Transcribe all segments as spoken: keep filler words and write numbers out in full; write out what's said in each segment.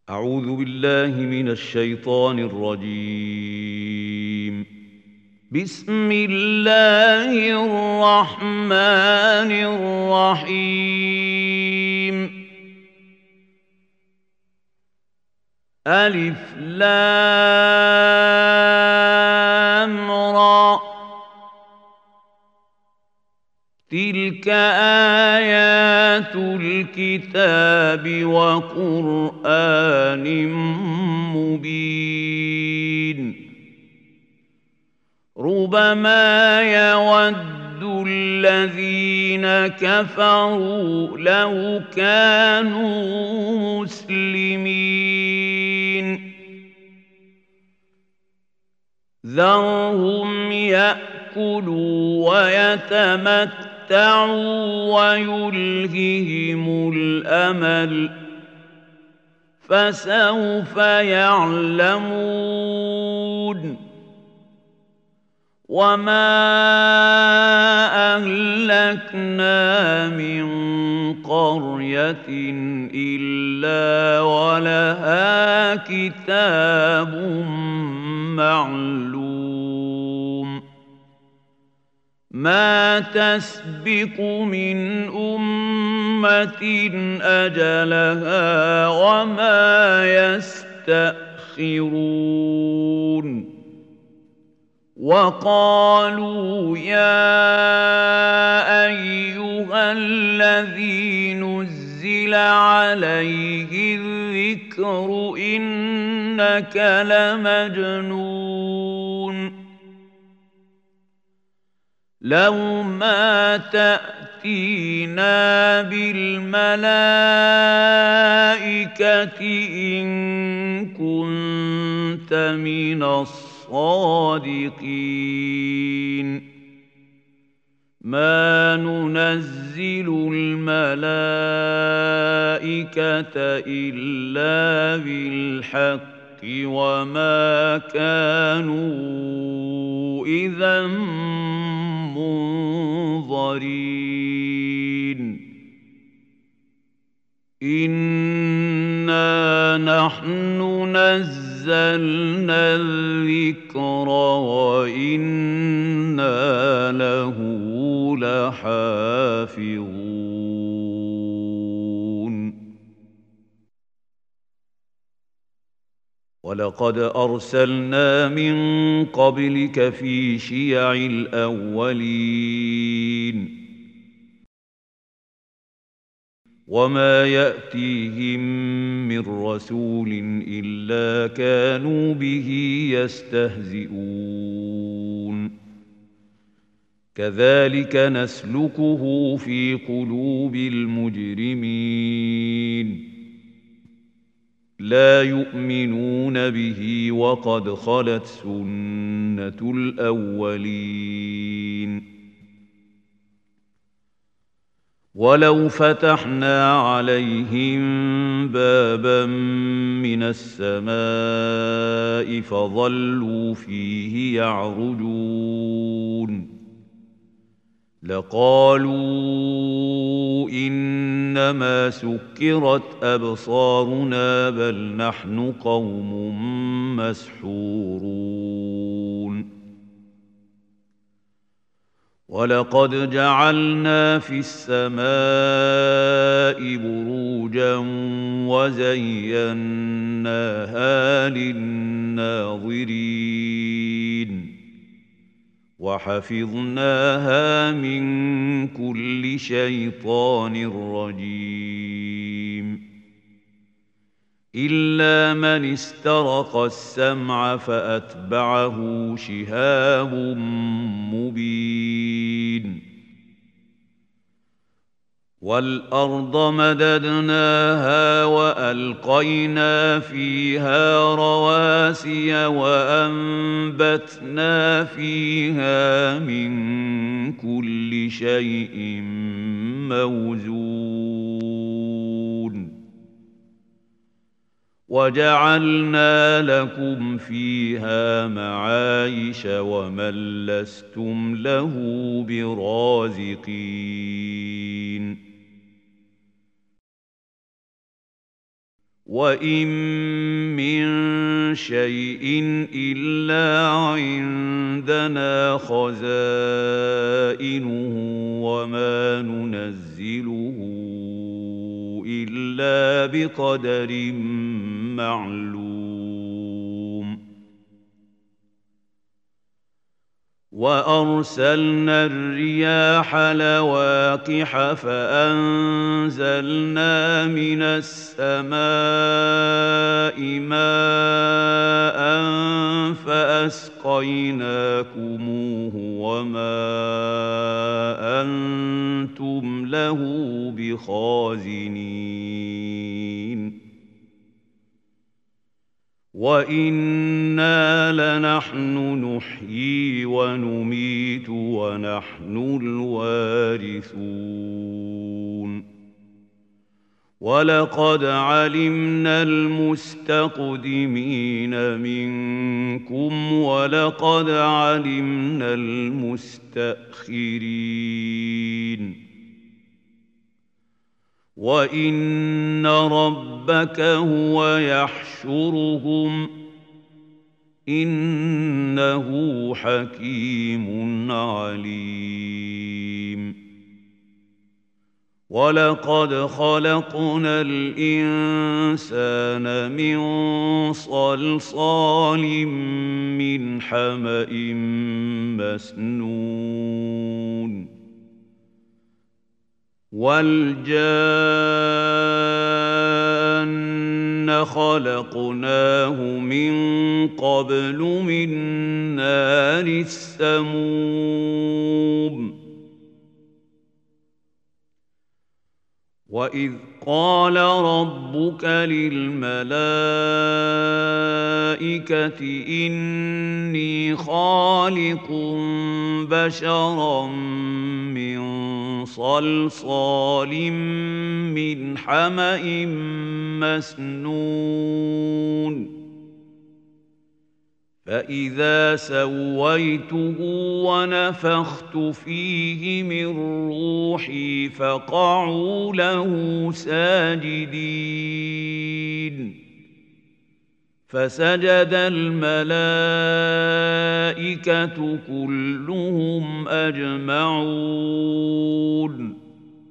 أعوذ بالله من الشيطان الرجيم. بسم الله الرحمن الرحيم. ألف لام را، تلك آيات الكتاب وقرآن مبين. ربما يود الذين كفروا لو كانوا مسلمين. ذرهم يأكلوا ويتمتعوا ويلههم الأمل، فسوف يعلمون. وما أهلكنا من قرية إلا ولها كتاب معلوم. ما تسبق من أمة أجلها وما يستأخرون. وقالوا يا أيها الذي نزل عليه الذكر إنك لمجنون. لو ما تأتينا بالملائكة إن كنت من الصادقين. ما ننزل الملائكة إلا بالحق وما كانوا إذا منظرين. إنا نحن نزلنا الذكر وإنا له لحافظون. ولقد أرسلنا من قبلك في شيع الأولين وما يأتيهم من رسول إلا كانوا به يستهزئون. كذلك نسلكه في قلوب المجرمين. لا يؤمنون به وقد خلت سنة الأولين. ولو فتحنا عليهم بابا من السماء فظلوا فيه يعرجون لقالوا إنما سكرت أبصارنا بل نحن قوم مسحورون. ولقد جعلنا في السماء بروجا وزيناها للناظرين وحفظناها من كل شيطان رجيم. إلا من استرق السمع فأتبعه شهاب مبين. والأرض مددناها وألقينا فيها رواسي وأنبتنا فيها من كل شيء موزون. وجعلنا لكم فيها معايش ومن لستم له برازقين. وإن من شيء إلا عندنا خزائنه وما ننزله إلا بقدر معلوم وأرسلنا الرياح لواقح فأنزلنا من السماء ماء فأسقيناكموه وما أنتم له بخازنين وإنا لنحن نحيي ونميت ونحن الوارثون ولقد علمنا المستقدمين منكم ولقد علمنا المستأخرين وَإِنَّ رَبَّكَ هُوَ يَحْشُرُهُمْ إِنَّهُ حَكِيمٌ عَلِيمٌ وَلَقَدْ خَلَقْنَا الْإِنسَانَ مِنْ صَلْصَالٍ مِنْ حَمَإٍ مَسْنُونٍ وَالْجَانَّ خَلَقْنَاهُ مِنْ قَبْلُ مِنْ نَارِ السَّمُومِ وَإِذْ قَالَ رَبُّكَ لِلْمَلَائِكَةِ إِنِّي خَالِقٌ بَشَرًا مِّن صَلْصَالٍ مِّنْ حَمَإٍ مَّسْنُونٍ فَإِذَا سَوَّيْتُهُ وَنَفَخْتُ فِيهِ مِن رُّوحِي فَقَعُوا لَهُ سَاجِدِينَ فَسَجَدَ الْمَلَائِكَةُ كُلُّهُمْ أَجْمَعُونَ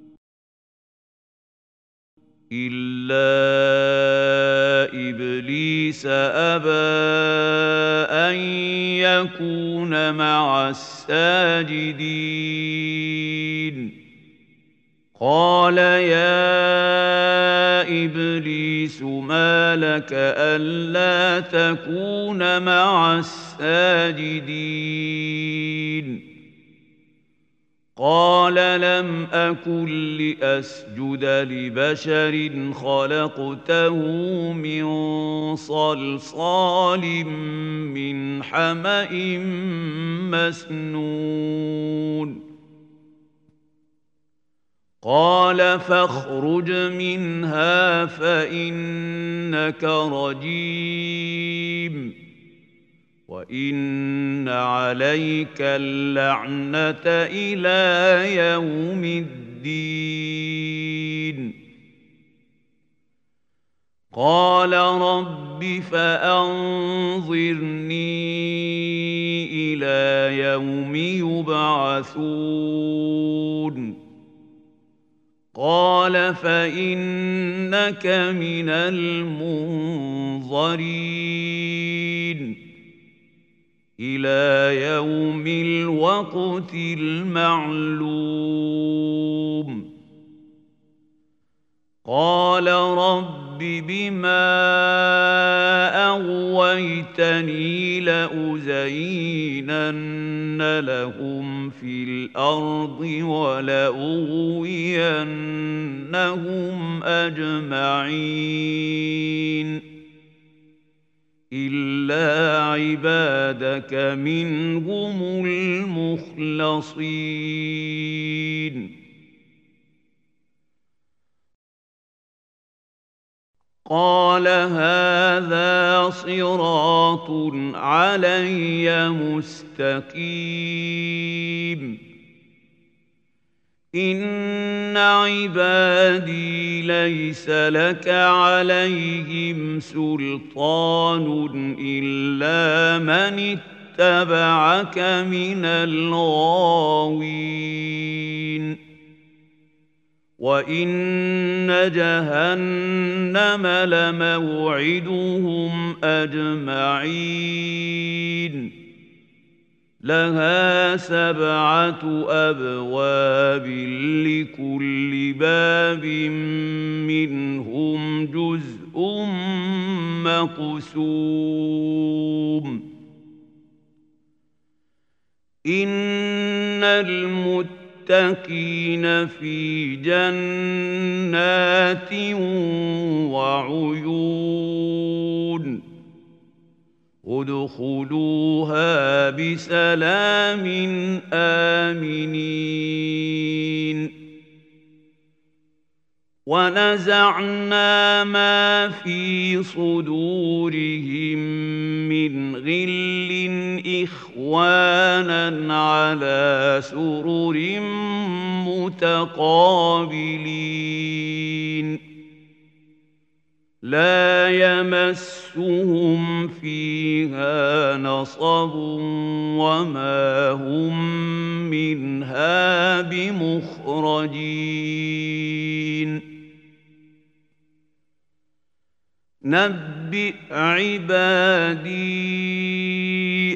إِلَّا إِبْلِيسَ أَبَىٰ أَن يَكُونَ مَعَ السَّاجِدِينَ قَالَ يَا إِبْلِيسُ مَا لَكَ أَلَّا تَكُونَ مَعَ السَّاجِدِينَ قَالَ لَمْ أَكُن لِّأَسْجُدَ لِبَشَرٍ خَلَقْتَهُ مِن صَلْصَالٍ مِّنْ حَمَإٍ مَّسْنُونٍ قَالَ فَاخْرُجْ مِنْهَا فَإِنَّكَ رَجِيمٌ وَإِنَّ عَلَيْكَ اللَّعْنَةَ إِلَىٰ يَوْمِ الدِّينِ قَالَ رَبِّ فَأَنظِرْنِي إِلَىٰ يَوْمِ يُبْعَثُونَ قَالَ فَإِنَّكَ مِنَ الْمُنظَرِينَ إِلَىٰ يَوْمِ الْوَقْتِ الْمَعْلُومِ قَالَ رَبِّ بِمَا أَغْوَيْتَنِي لَأُزَيِّنَنَّ لَهُمْ فِي الْأَرْضِ وَلَأُغْوِيَنَّهُمْ أَجْمَعِينَ إِلَّا عِبَادَكَ مِنْهُمُ الْمُخْلَصِينَ قَالَ هَٰذَا صِرَاطٌ عَلَيَّ مُسْتَقِيمٌ إن عبادي ليس لك عليهم سلطان إلا من اتبعك من الغاوين وإن جهنم لموعدهم أجمعين لها سبعة أبواب لكل باب منهم جزء مقسوم إن المتقين في جنات وعيون ادخلوها بسلام آمنين ونزعنا ما في صدورهم من غل إخوانا على سرر متقابلين لا يمسهم فيها نصب وما هم منها بمخرجين نبئ عبادي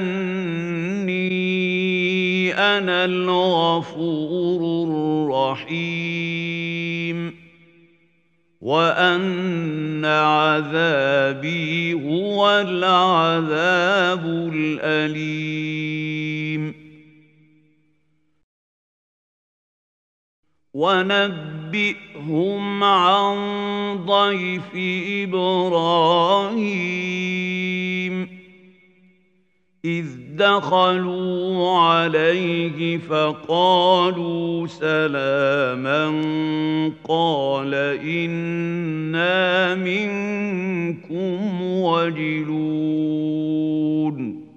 أني أنا الغفور الرحيم وأن عذابي هو العذاب الأليم ونبئهم عن ضيف إبراهيم إذ دخلوا عليه فقالوا سلاما قال إنا منكم وجلون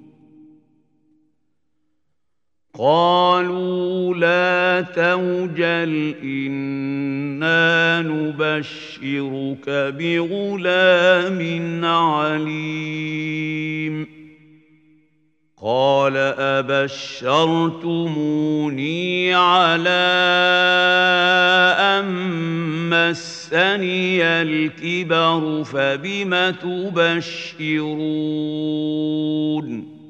قالوا لا توجل إنا نبشرك بغلام عليم قال أبشرتموني على أن مسني الكبر فبم تبشرون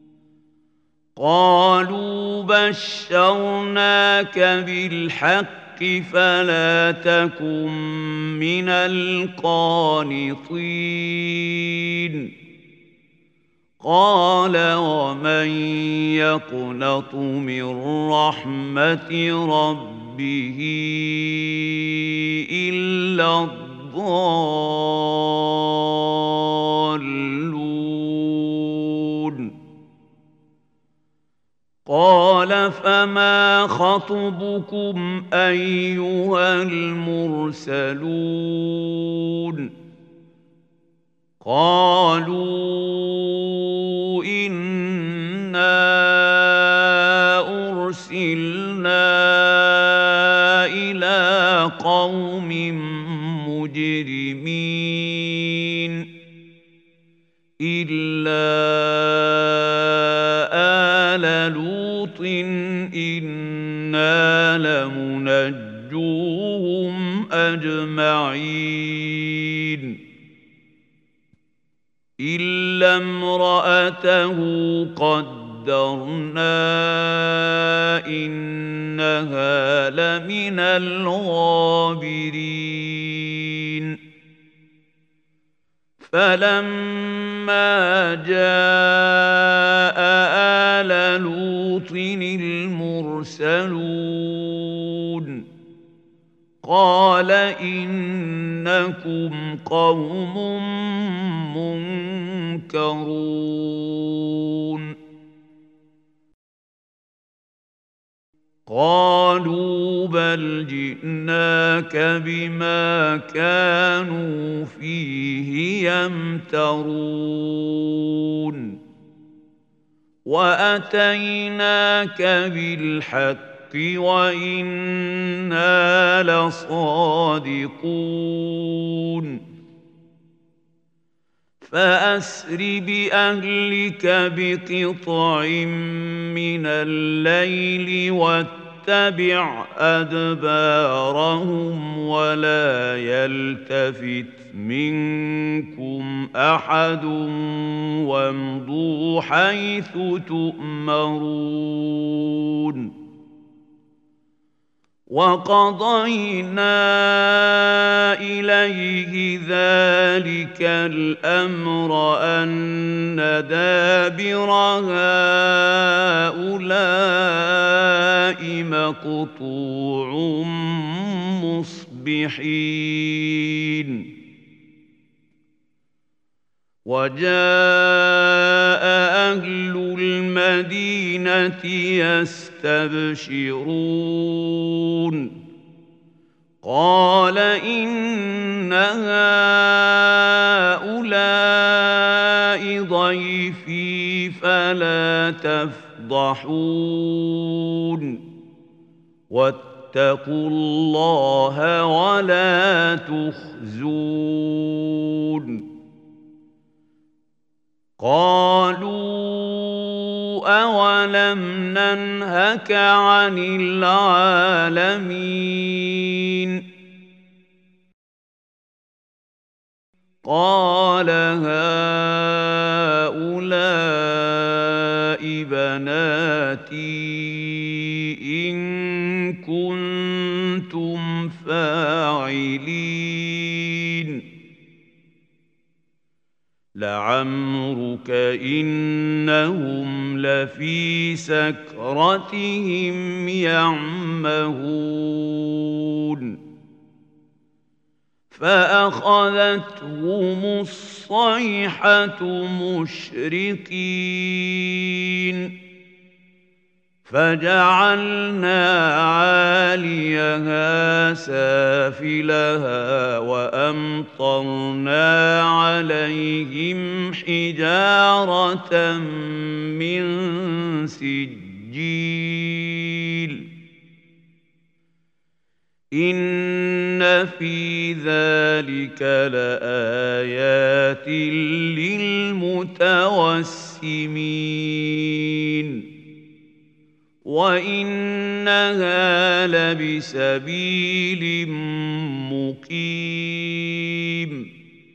قالوا بشرناك بالحق فلا تكن من القانطين قال ومن يقنط من رحمة ربه إلا الضالون قال فما خطبكم أيها المرسلون قالوا إنا أرسلنا إلى قوم مجرمين إلا آل لوط إنا لمنجوهم أجمعين إلا امرأته قدرنا إنها لمن الغابرين فلما جاء آل لوط المرسلون قال إنكم قوم منكرون قالوا بل جئناك بما كانوا فيه يمترون وأتيناك بالحق وإنا لصادقون فأسر بأهلك بقطع من الليل واتبع أدبارهم ولا يلتفت منكم أحد وامضوا حيث تؤمرون وقضينا إليه ذلك الأمر أن دابر هؤلاء مقطوع مصبحين وجاء أهل المدينة يستبشرون قال إن هؤلاء ضيفي فلا تفضحون واتقوا الله ولا تخزون قالوا أولم ننهك عن العالمين قال هؤلاء بناتي إن كنتم فاعلين لعمرك إنهم لفي سكرتهم يعمهون فأخذتهم الصيحة مشرقين فجعلنا عاليها سافلها وأمطرنا عليهم حجارة من سجيل إن في ذلك لآيات للمتوسمين وإنها لبسبيل مقيم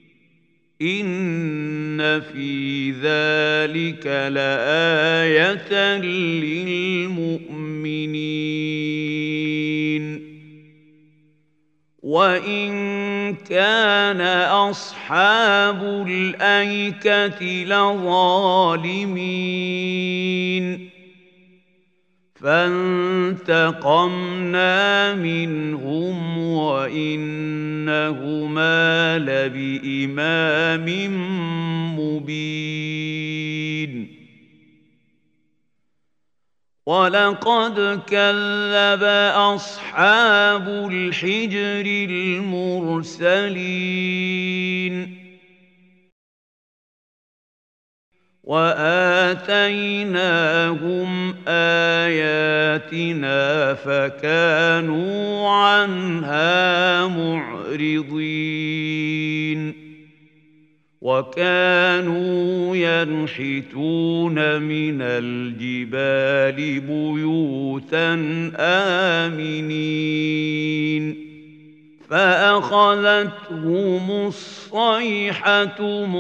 إن في ذلك لآية للمؤمنين وإن كان أصحاب الأيكة لظالمين فانتقمنا منهم وإنهما لبإمام مبين ولقد كذب أصحاب الحجر المرسلين وآتيناهم آياتنا فكانوا عنها معرضين وكانوا ينحتون من الجبال بيوتا آمنين فأخذتهم الصيحة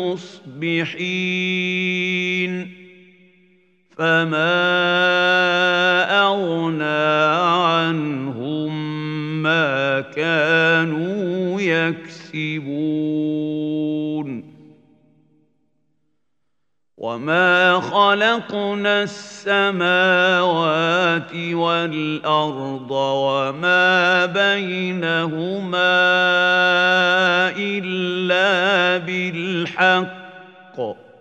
مصبحين فما أغنى عنهم ما كانوا يكسبون وما خلقنا السماوات والأرض وما بينهما إلا بالحق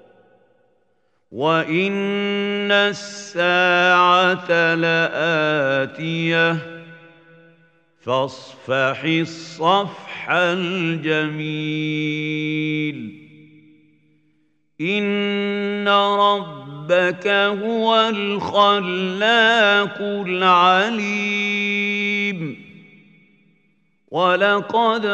وإن الساعة لآتية فاصفح الصفح الجميل إن رب ربك هو الخلاق العليم ولقد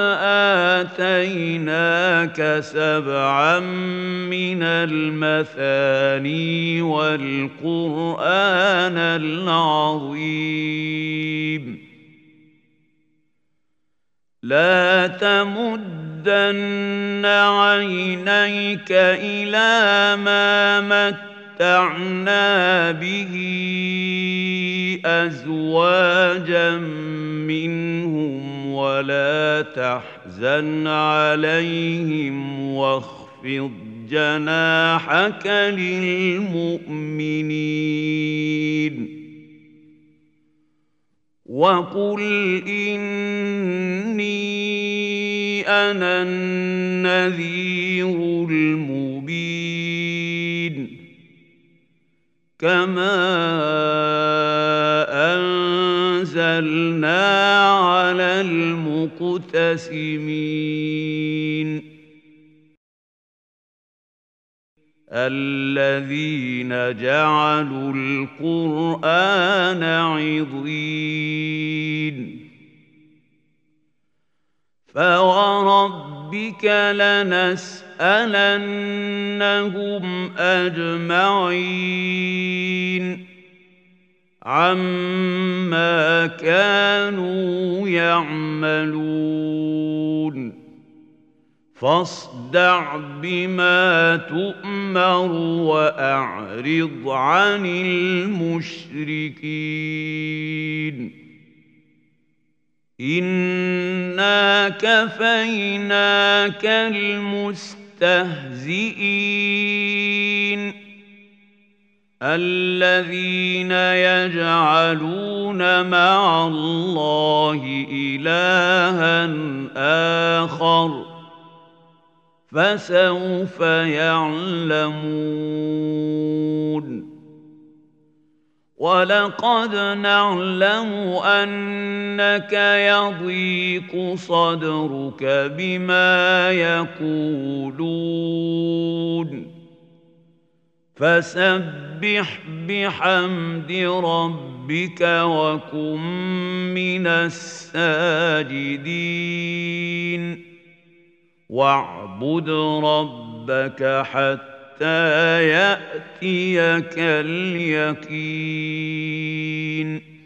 آتيناك سبعا من المثاني والقرآن العظيم لا تمدن عينيك إلى ما متعنا به أزواجا منهم ولا تحزن عليهم واخفض جناحك للمؤمنين وقل إني أنا النذير المبين كما أنزلنا على المقتسمين الذين جعلوا القرآن عضين فوربك لنسألنهم أجمعين عما كانوا يعملون فاصدع بما تؤمر وأعرض عن المشركين إنا كفيناك المستهزئين الذين يجعلون مع الله إلها آخر فسوف يعلمون ولقد نعلم أنك يضيق صدرك بما يقولون فسبح بحمد ربك وكن من الساجدين واعبد ربك حتى يأتيك اليقين